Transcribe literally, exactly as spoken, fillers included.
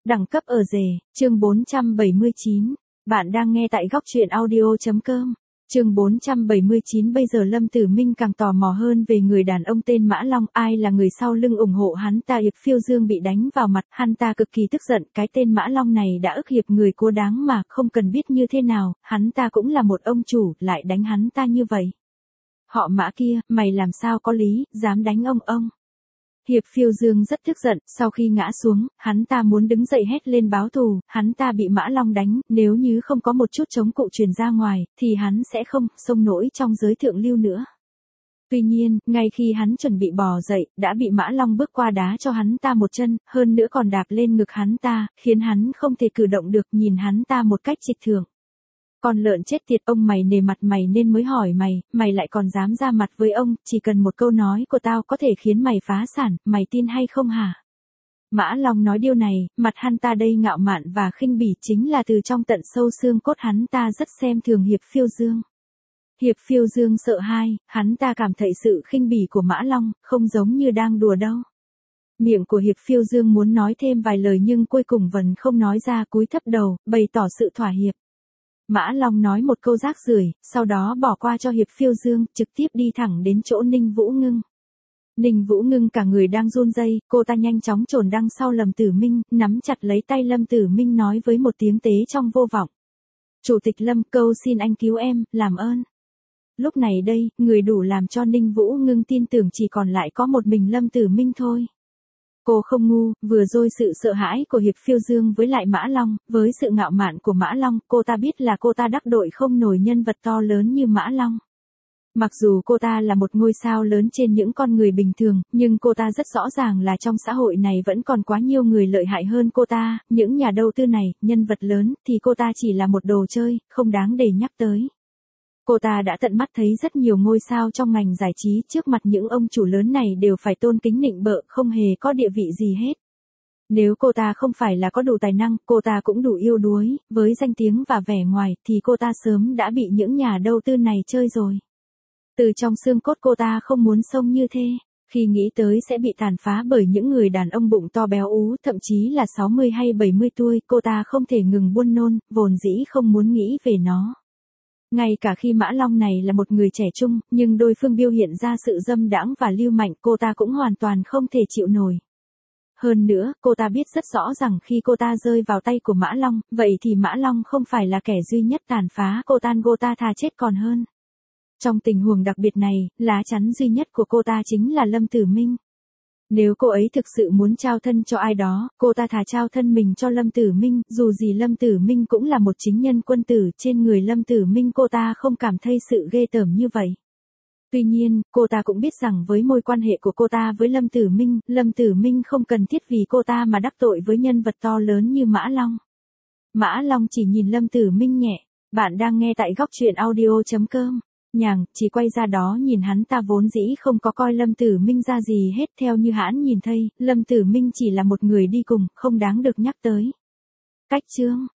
Đẳng cấp ở rể, chương bốn trăm bảy mươi chín. Bạn đang nghe tại góc truyện audio.com. Chương bốn trăm bảy mươi chín. Bây giờ Lâm Tử Minh càng tò mò hơn về người đàn ông tên Mã Long, ai là người sau lưng ủng hộ hắn ta. Hiệp Phiêu Dương bị đánh vào mặt, hắn ta cực kỳ tức giận, cái tên Mã Long này đã ức hiếp người cô đáng mà, không cần biết như thế nào, hắn ta cũng là một ông chủ, lại đánh hắn ta như vậy. Họ Mã kia, mày làm sao có lý, dám đánh ông ông. Hiệp Phiêu Dương rất tức giận, sau khi ngã xuống, hắn ta muốn đứng dậy hét lên báo thù, hắn ta bị Mã Long đánh, nếu như không có một chút chống cự truyền ra ngoài, thì hắn sẽ không xông nổi trong giới thượng lưu nữa. Tuy nhiên, ngay khi hắn chuẩn bị bò dậy, đã bị Mã Long bước qua đá cho hắn ta một chân, hơn nữa còn đạp lên ngực hắn ta, khiến hắn không thể cử động được, nhìn hắn ta một cách trịch thượng. Con lợn chết tiệt, ông mày nề mặt mày nên mới hỏi mày, mày lại còn dám ra mặt với ông, chỉ cần một câu nói của tao có thể khiến mày phá sản, mày tin hay không hả? Mã Long nói điều này, mặt hắn ta đây ngạo mạn và khinh bỉ, chính là từ trong tận sâu xương cốt hắn ta rất xem thường Hiệp Phiêu Dương. Hiệp Phiêu Dương sợ hãi, hắn ta cảm thấy sự khinh bỉ của Mã Long, không giống như đang đùa đâu. Miệng của Hiệp Phiêu Dương muốn nói thêm vài lời nhưng cuối cùng vẫn không nói ra, cúi thấp đầu, bày tỏ sự thỏa hiệp. Mã Long nói một câu rác rưởi, sau đó bỏ qua cho Hiệp Phiêu Dương, trực tiếp đi thẳng đến chỗ Ninh Vũ Ngưng. Ninh Vũ Ngưng cả người đang run rẩy, cô ta nhanh chóng chồn đằng sau Lâm Tử Minh, nắm chặt lấy tay Lâm Tử Minh nói với một tiếng tế trong vô vọng. Chủ tịch Lâm, câu xin anh cứu em, làm ơn. Lúc này đây, người đủ làm cho Ninh Vũ Ngưng tin tưởng chỉ còn lại có một mình Lâm Tử Minh thôi. Cô không ngu, vừa rồi sự sợ hãi của Hiệp Phiêu Dương với lại Mã Long, với sự ngạo mạn của Mã Long, cô ta biết là cô ta đắc tội không nổi nhân vật to lớn như Mã Long. Mặc dù cô ta là một ngôi sao lớn trên những con người bình thường, nhưng cô ta rất rõ ràng là trong xã hội này vẫn còn quá nhiều người lợi hại hơn cô ta, những nhà đầu tư này, nhân vật lớn, thì cô ta chỉ là một đồ chơi, không đáng để nhắc tới. Cô ta đã tận mắt thấy rất nhiều ngôi sao trong ngành giải trí, trước mặt những ông chủ lớn này đều phải tôn kính nịnh bợ, không hề có địa vị gì hết. Nếu cô ta không phải là có đủ tài năng, cô ta cũng đủ yêu đuối, với danh tiếng và vẻ ngoài, thì cô ta sớm đã bị những nhà đầu tư này chơi rồi. Từ trong xương cốt cô ta không muốn sống như thế. Khi nghĩ tới sẽ bị tàn phá bởi những người đàn ông bụng to béo ú, thậm chí là sáu mươi hay bảy mươi tuổi, cô ta không thể ngừng buồn nôn, vốn dĩ không muốn nghĩ về nó. Ngay cả khi Mã Long này là một người trẻ trung, nhưng đối phương biểu hiện ra sự dâm đãng và lưu manh, cô ta cũng hoàn toàn không thể chịu nổi. Hơn nữa, cô ta biết rất rõ rằng khi cô ta rơi vào tay của Mã Long, vậy thì Mã Long không phải là kẻ duy nhất tàn phá cô ta, cô ta thà chết còn hơn. Trong tình huống đặc biệt này, lá chắn duy nhất của cô ta chính là Lâm Tử Minh. Nếu cô ấy thực sự muốn trao thân cho ai đó, cô ta thà trao thân mình cho Lâm Tử Minh, dù gì Lâm Tử Minh cũng là một chính nhân quân tử, trên người Lâm Tử Minh cô ta không cảm thấy sự ghê tởm như vậy. Tuy nhiên, cô ta cũng biết rằng với mối quan hệ của cô ta với Lâm Tử Minh, Lâm Tử Minh không cần thiết vì cô ta mà đắc tội với nhân vật to lớn như Mã Long. Mã Long chỉ nhìn Lâm Tử Minh nhẹ, bạn đang nghe tại góc truyện audio.com. Nhàng, chỉ quay ra đó nhìn hắn ta vốn dĩ không có coi Lâm Tử Minh ra gì hết, theo như hắn nhìn thấy, Lâm Tử Minh chỉ là một người đi cùng, không đáng được nhắc tới. Cách chương